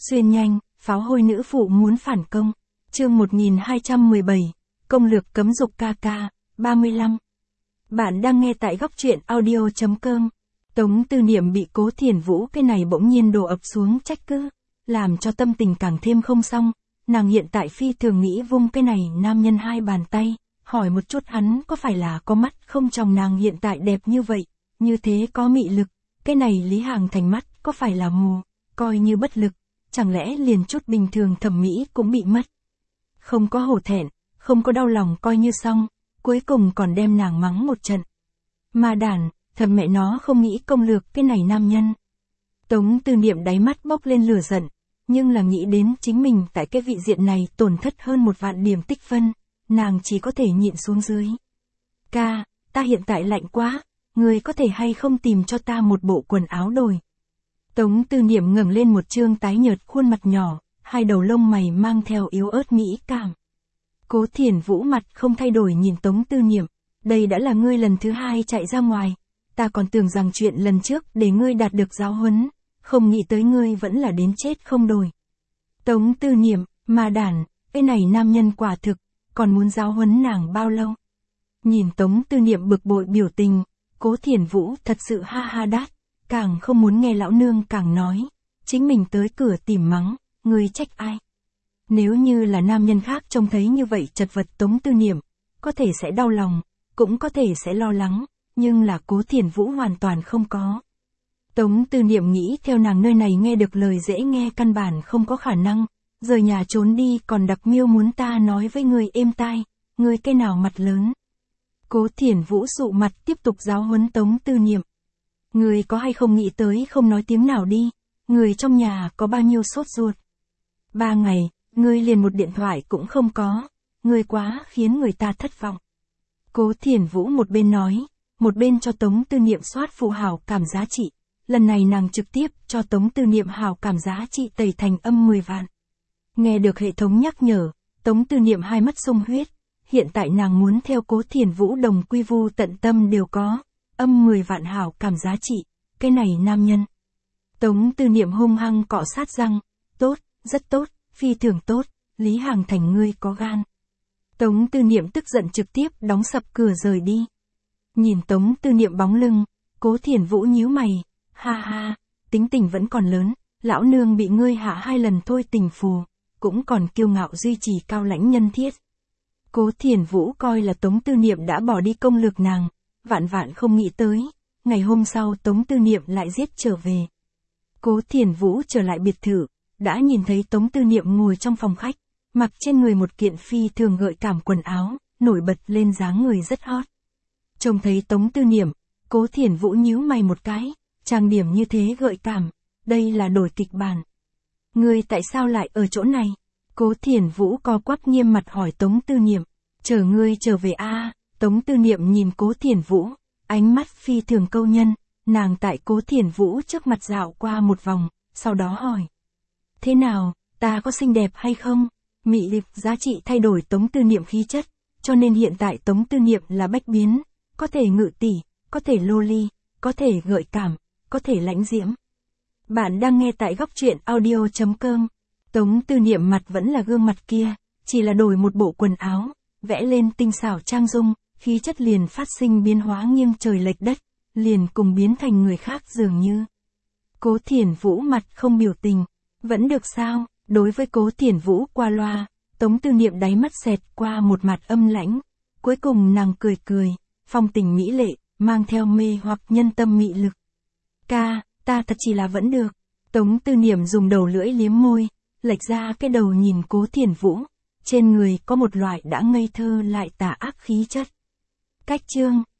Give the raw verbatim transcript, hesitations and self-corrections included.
Xuyên nhanh, pháo hôi nữ phụ muốn phản công. Chương một nghìn hai trăm mười bảy, công lược cấm dục ca ca, ba mươi lăm. Bạn đang nghe tại góc truyện audio chấm com. Tống Tư Niệm bị Cố Thiển Vũ cái này bỗng nhiên đổ ập xuống trách cứ, làm cho tâm tình càng thêm không xong. Nàng hiện tại phi thường nghĩ vung cái này nam nhân hai bàn tay, hỏi một chút hắn có phải là có mắt không, chồng nàng hiện tại đẹp như vậy, như thế có mị lực, cái này Lý Hàng Thành mắt có phải là mù, coi như bất lực, chẳng lẽ liền chút bình thường thẩm mỹ cũng bị mất. Không có hổ thẹn, không có đau lòng coi như xong, cuối cùng còn đem nàng mắng một trận. Mà đàn, thầm mẹ nó không nghĩ công lược cái này nam nhân. Tống Tư Niệm đáy mắt bốc lên lửa giận, nhưng là nghĩ đến chính mình tại cái vị diện này tổn thất hơn một vạn điểm tích phân, nàng chỉ có thể nhịn xuống dưới. Ca, ta hiện tại lạnh quá, người có thể hay không tìm cho ta một bộ quần áo đổi. Tống Tư Niệm ngẩng lên một trương tái nhợt khuôn mặt nhỏ, hai đầu lông mày mang theo yếu ớt mỹ cảm. Cố Thiển Vũ mặt không thay đổi nhìn Tống Tư Niệm, đây đã là ngươi lần thứ hai chạy ra ngoài, ta còn tưởng rằng chuyện lần trước để ngươi đạt được giáo huấn, không nghĩ tới ngươi vẫn là đến chết không đổi. Tống Tư Niệm, mà đàn, cái này nam nhân quả thực, còn muốn giáo huấn nàng bao lâu? Nhìn Tống Tư Niệm bực bội biểu tình, Cố Thiển Vũ thật sự ha ha đát, càng không muốn nghe lão nương càng nói, chính mình tới cửa tìm mắng, ngươi trách ai? Nếu như là nam nhân khác trông thấy như vậy chật vật Tống Tư Niệm, có thể sẽ đau lòng, cũng có thể sẽ lo lắng, nhưng là Cố Thiển Vũ hoàn toàn không có. Tống Tư Niệm nghĩ theo nàng nơi này nghe được lời dễ nghe căn bản không có khả năng, rời nhà trốn đi còn đặc miêu muốn ta nói với người êm tai, người cái nào mặt lớn. Cố Thiển Vũ sụ mặt tiếp tục giáo huấn Tống Tư Niệm. Người có hay không nghĩ tới không nói tiếng nào đi, người trong nhà có bao nhiêu sốt ruột. Ba ngày, người liền một điện thoại cũng không có, người quá khiến người ta thất vọng. Cố Thiển Vũ một bên nói, một bên cho Tống Tư Niệm soát phụ hảo cảm giá trị. Lần này nàng trực tiếp cho Tống Tư Niệm hảo cảm giá trị tẩy thành âm mười vạn. Nghe được hệ thống nhắc nhở, Tống Tư Niệm hai mắt sung huyết, hiện tại nàng muốn theo Cố Thiển Vũ đồng quy vu tận tâm đều có, âm mười vạn hảo cảm giá trị, cái này nam nhân. Tống Tư Niệm hung hăng cọ sát răng, tốt, rất tốt, phi thường tốt, Lý Hàng Thành ngươi có gan. Tống Tư Niệm tức giận trực tiếp đóng sập cửa rời đi. Nhìn Tống Tư Niệm bóng lưng, Cố Thiển Vũ nhíu mày, ha ha, tính tình vẫn còn lớn, lão nương bị ngươi hạ hai lần thôi tình phù, cũng còn kiêu ngạo duy trì cao lãnh nhân thiết. Cố Thiển Vũ coi là Tống Tư Niệm đã bỏ đi công lược nàng, vạn vạn không nghĩ tới, ngày hôm sau Tống Tư Niệm lại giết trở về. Cố Thiển Vũ trở lại biệt thự, đã nhìn thấy Tống Tư Niệm ngồi trong phòng khách, mặc trên người một kiện phi thường gợi cảm quần áo, nổi bật lên dáng người rất hot. Trông thấy Tống Tư Niệm, Cố Thiển Vũ nhíu mày một cái, trang điểm như thế gợi cảm, đây là đổi kịch bản. Ngươi tại sao lại ở chỗ này? Cố Thiển Vũ co quắp nghiêm mặt hỏi Tống Tư Niệm, chờ ngươi trở về a. À? Tống Tư Niệm nhìn Cố Thiển Vũ, ánh mắt phi thường câu nhân, nàng tại Cố Thiển Vũ trước mặt dạo qua một vòng, sau đó hỏi. Thế nào, ta có xinh đẹp hay không? Mị lực giá trị thay đổi Tống Tư Niệm khí chất, cho nên hiện tại Tống Tư Niệm là bách biến, có thể ngự tỷ, có thể loli, có thể gợi cảm, có thể lãnh diễm. Bạn đang nghe tại góc truyện audio chấm com. Tống Tư Niệm mặt vẫn là gương mặt kia, chỉ là đổi một bộ quần áo, vẽ lên tinh xảo trang dung, khí chất liền phát sinh biến hóa nghiêng trời lệch đất, liền cùng biến thành người khác dường như. Cố Thiển Vũ mặt không biểu tình, vẫn được sao? Đối với Cố Thiển Vũ qua loa, Tống Tư Niệm đáy mắt xẹt qua một mặt âm lãnh, cuối cùng nàng cười cười, phong tình mỹ lệ, mang theo mê hoặc nhân tâm mị lực. Ca, ta thật chỉ là vẫn được. Tống Tư Niệm dùng đầu lưỡi liếm môi, lệch ra cái đầu nhìn Cố Thiển Vũ, trên người có một loại đã ngây thơ lại tà ác khí chất. Cách chương